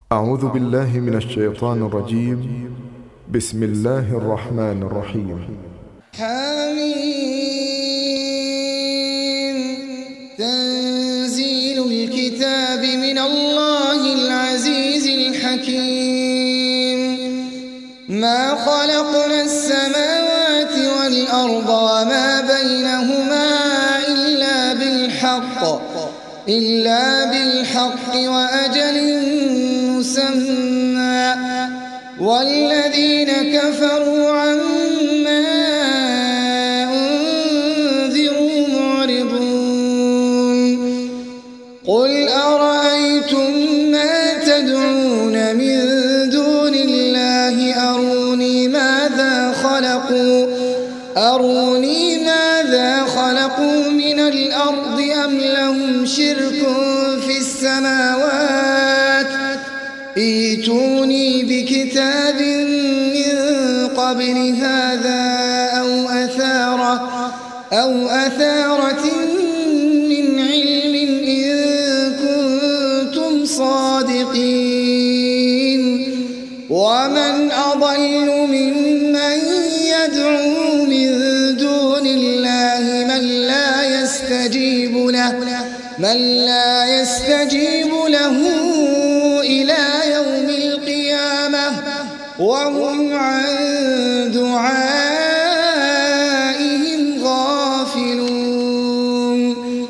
أعوذ بالله من الشيطان الرجيم. بسم الله الرحمن الرحيم. حميم. تنزيل الكتاب من الله العزيز الحكيم. ما خلقنا السماوات والأرض وما بينهما إلا بالحق وأجل مسمى والذين كفروا عما أنذروا معرضون. قل أرأيتم ما تدعون من دون الله أروني ماذا خلقوا من الأرض أم لهم شرك في السماوات ائتوني بكتاب من قبل هذا أو أثارة من علم إن كنتم صادقين. ومن أضل ممن يدعو من دون الله من لا يستجيب له إلى يوم القيامة وهم عن دعائهم غافلون.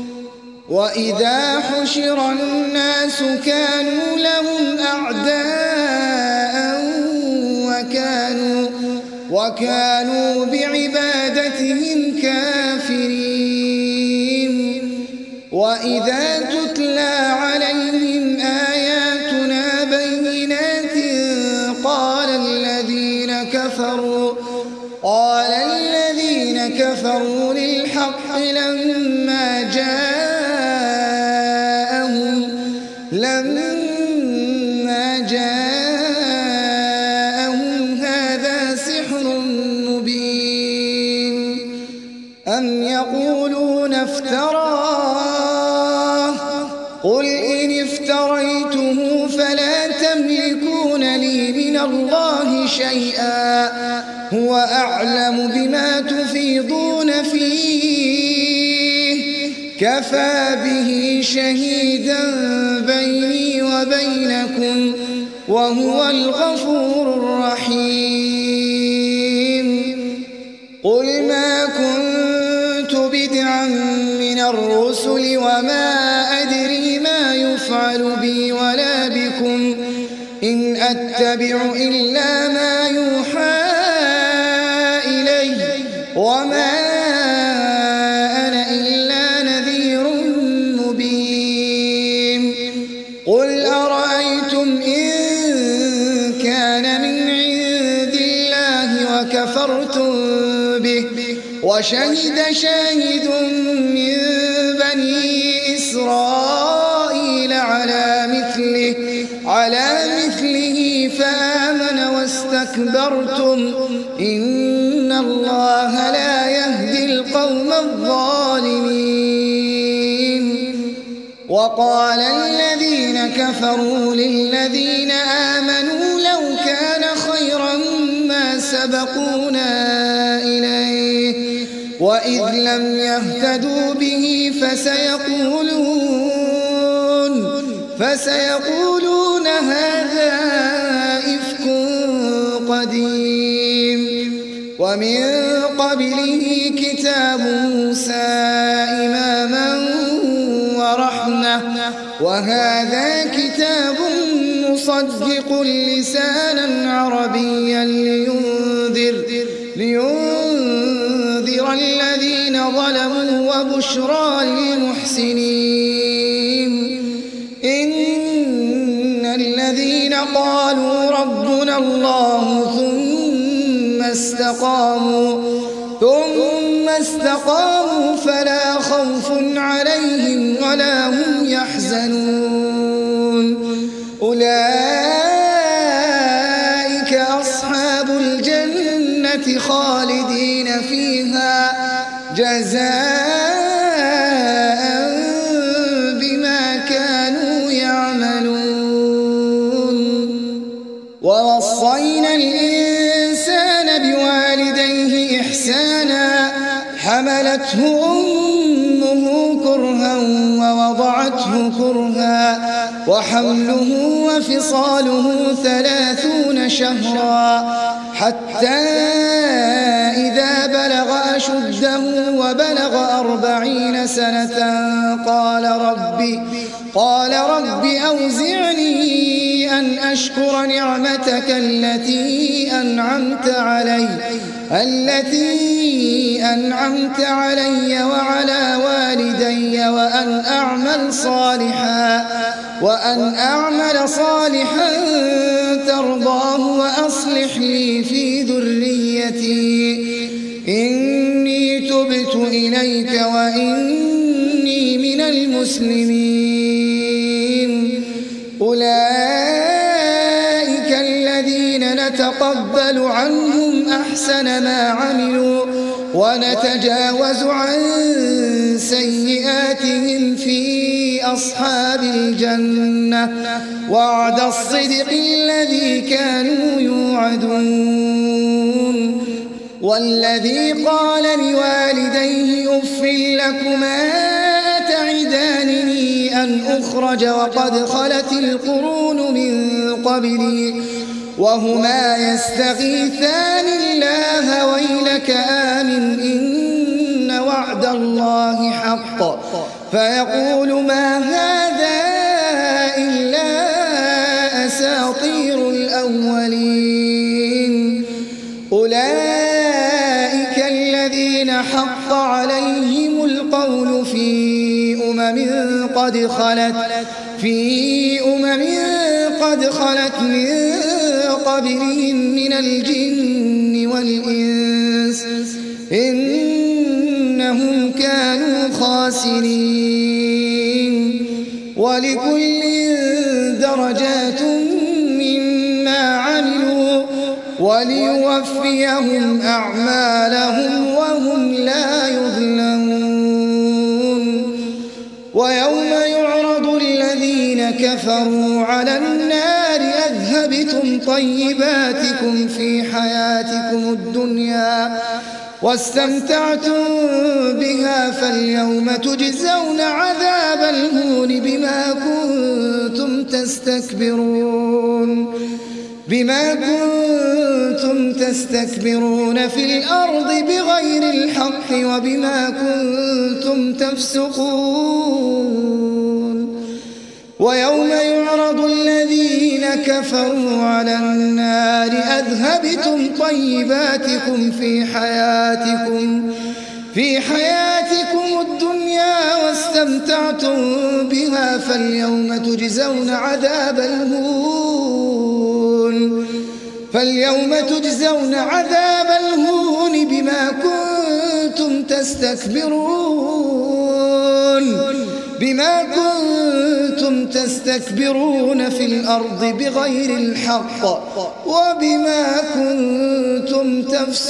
وإذا حشر الناس كانوا لهم أعداء وكانوا بعبادتهم كافرين. وإذا تتلى عليهم آياتنا بينات قال الذين كفروا للحق لما جاءهم هذا سحر مبين. أم يقولون افتراه قل إن افتريته فلا تملكون لي من الله شيئا هو أعلم بما تفيضون فيه كفى به شهيدا بيني وبينكم وهو الغفور الرحيم. قل ما كنت بدعا من الرسل وما أدري ما يفعل بي ولا بكم إن أتبع إلا ما يوحى إلي وما أنا إلا نذير مبين. قل أرأيتم إن كان من عند الله وكفرتم به وشهد شاهد من بني إسرائيل على مثله فآمن واستكبرتم إن الله لا يهدي القوم الظالمين. وقال الذين كفروا للذين آمنوا لو كان خيرا ما سبقونا إليه وإذ لم يهتدوا به فسيقولون هذا إفك قديم. ومن قبله كتاب موسى إماما ورحمة وهذا كتاب مصدق لسانا عربيا لينذر الذين ظلموا وبشرى للمحسنين. إن الذين قالوا ربنا الله ثم استقاموا فلا خوف عليهم ولا هم يحزنون. أولئك أصحاب الجنة خالدين فيها جزاء بما كانوا يعملون. ووصينا الإنسان بوالديه إحسانا حملته أمه كرها ووضعته كرها وحمله وفصاله 30 شهرا حتى إذا بلغ أشده وبلغ 40 سنة قال رب أوزعني أن أشكر نعمتك التي أنعمت علي وعلى والدي وأن أعمل صالحا ترضاه وأصلح لي في ذريتي إني تبت إليك وإني من المسلمين. أولئك الذين نتقبل عنهم أحسن ما عملوا ونتجاوز عن سيئاتهم في أصحاب الجنة وعد الصدق الذي كانوا يوعدون. والذي قال لوالديه أف لكما أتعدانني أن أخرج وقد خلت القرون من قبلي وهما يستغيثان الله ويلك آمن إن وعد الله حق فيقول ما هذا إلا أساطير الأولين. أولئك الذين حق عليهم القول في أمم قد خلت من قبلهم من الجن والإنس إنهم كانوا خاسرين. ولكل درجات مما عملوا وليوفيهم أعمالهم وهم لا يظلمون. ويوم يعرض الذين كفروا على النار أذهبتم طيباتكم في حياتكم الدنيا واستمتعتم بها فاليوم تجزون عذاب الهون بما كنتم تستكبرون في الأرض بغير الحق وبما كنتم تفسقون. ويوم يعرض الذين كفروا على النار أذهبتم طيباتكم في حياتكم الدنيا واستمتعتم بها فاليوم تجزون عذاب الهون بما كنتم تستكبرون في الأرض بغير الحق وبما كنتم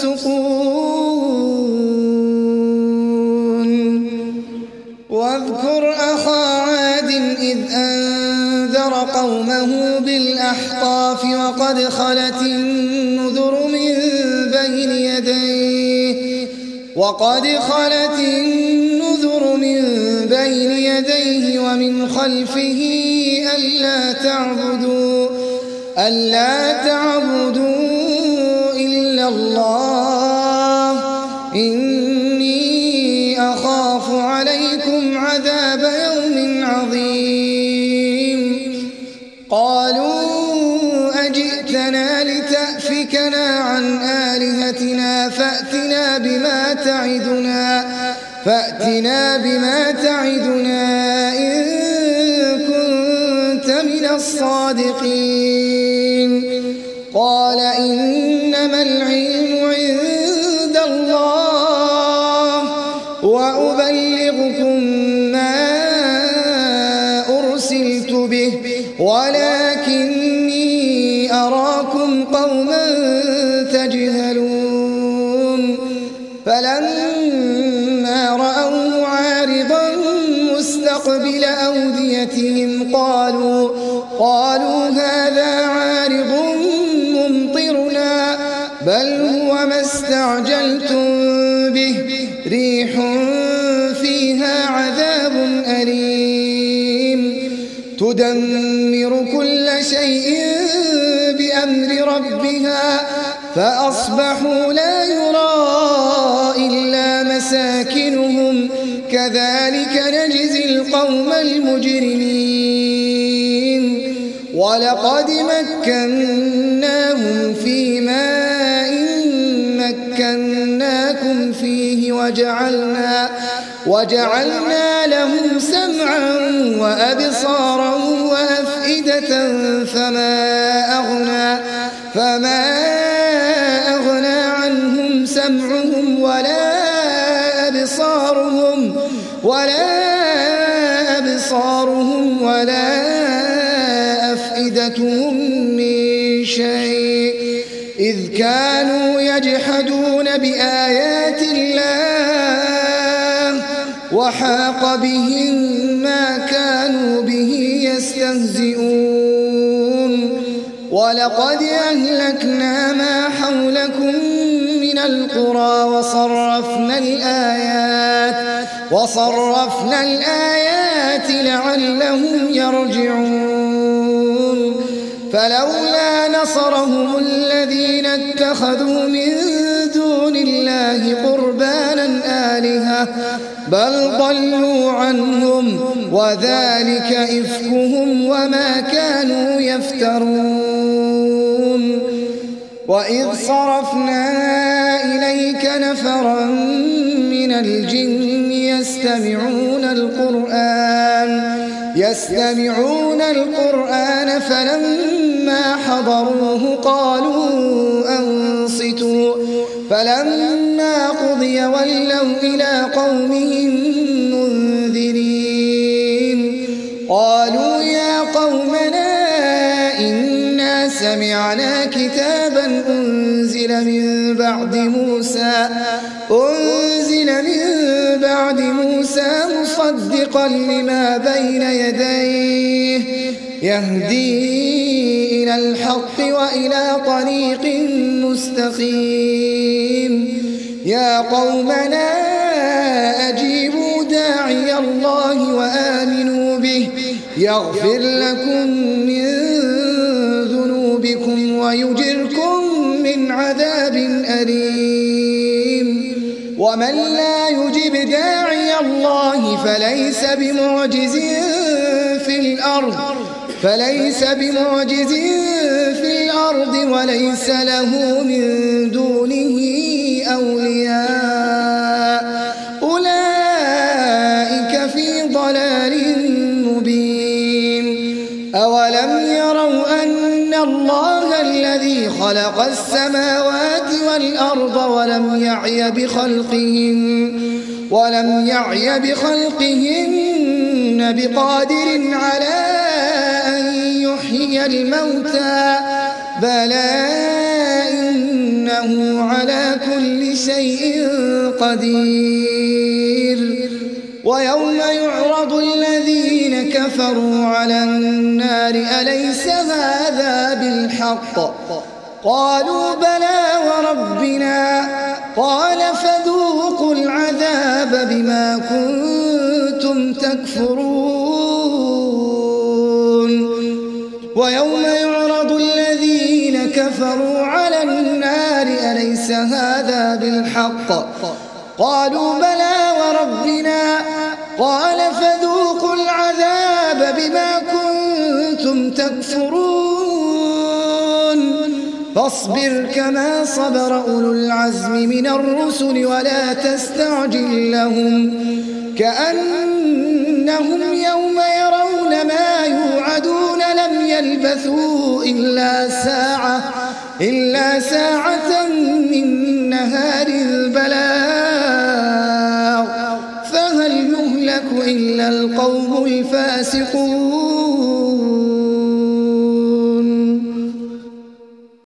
تفسقون. واذكر أخا عاد إذ أنذر قومه بالأحقاف وقد خلت النذر من بين يديه ومن خلفه ألا تعبدوا إلا الله إني أخاف عليكم عذاب يوم عظيم. قالوا أجئتنا لتأفكنا عن آلهتنا فأتنا بما تعدنا إن كنت من الصادقين. قال إنما العلم عند الله وأبلغكم ما أرسلت به ولكني أراكم قوما تجهلون. فلما رأوه عارضا مستقبل أوديتهم قالوا هذا عارض بل هو ما استعجلتم به ريح فيها عذاب أليم تدمر كل شيء بأمر ربها فأصبحوا لا يرى إلا مساكنهم كذلك نجزي القوم المجرمين ولقد مكناهم في ماء مكناكم فيه وجعلنا لهم سمعا وأبصارا وأفئدة فما أغنى عنهم سمعهم ولا أبصارهم ولا أفئدتهم من شيء إذ كانوا يجحدون بآيات الله وحاق بهم ما كانوا به يستهزئون ولقد أهلكنا ما حولكم من القرى وصرفنا الآيات لعلهم يرجعون فلولا نصرهم الذين اتخذوا من دون الله قربانا آلهة بل ضلوا عنهم وذلك إفكهم وما كانوا يفترون وإذ صرفنا إليك نفرا من الجن يستمعون القرآن فلما حضروه قالوا أنصتوا فلما قضي ولوا إلى قومهم منذرين قالوا يا قومنا إنا سمعنا كتابا أنزل من بعد موسى مصدقا لما بين يديه يهدي إلى الحق وإلى طريق مستقيم يا قومنا أجيبوا داعي الله وآمنوا به يغفر لكم من ذنوبكم ويجركم من عذاب أليم ومن لا يجب داعي الله فليس بمعجز في الأرض وليس له من دونه أولياء أولئك في ضلال مبين أولم يروا أن الله الذي خلق السماوات والأرض ولم يعي بخلقهن بقادر على أن يحيي الموتى بلى إنه على كل شيء قدير ويوم يعرض الذين كفروا على النار أليس هذا بالحق قالوا بلى وربنا قال فذوقوا العذاب بما كنتم تكفرون ويوم يعرض الذين كفروا على النار أليس هذا بالحق قالوا بلى وربنا قال فذوقوا العذاب بما كنتم تكفرون فاصبر كما صبر أولو العزم من الرسل ولا تستعجل لهم كأنهم يوم يرون ما يوعدون لم يلبثوا إلا ساعة من نهار البلاغ فهل يهلك إلا القوم الفاسقون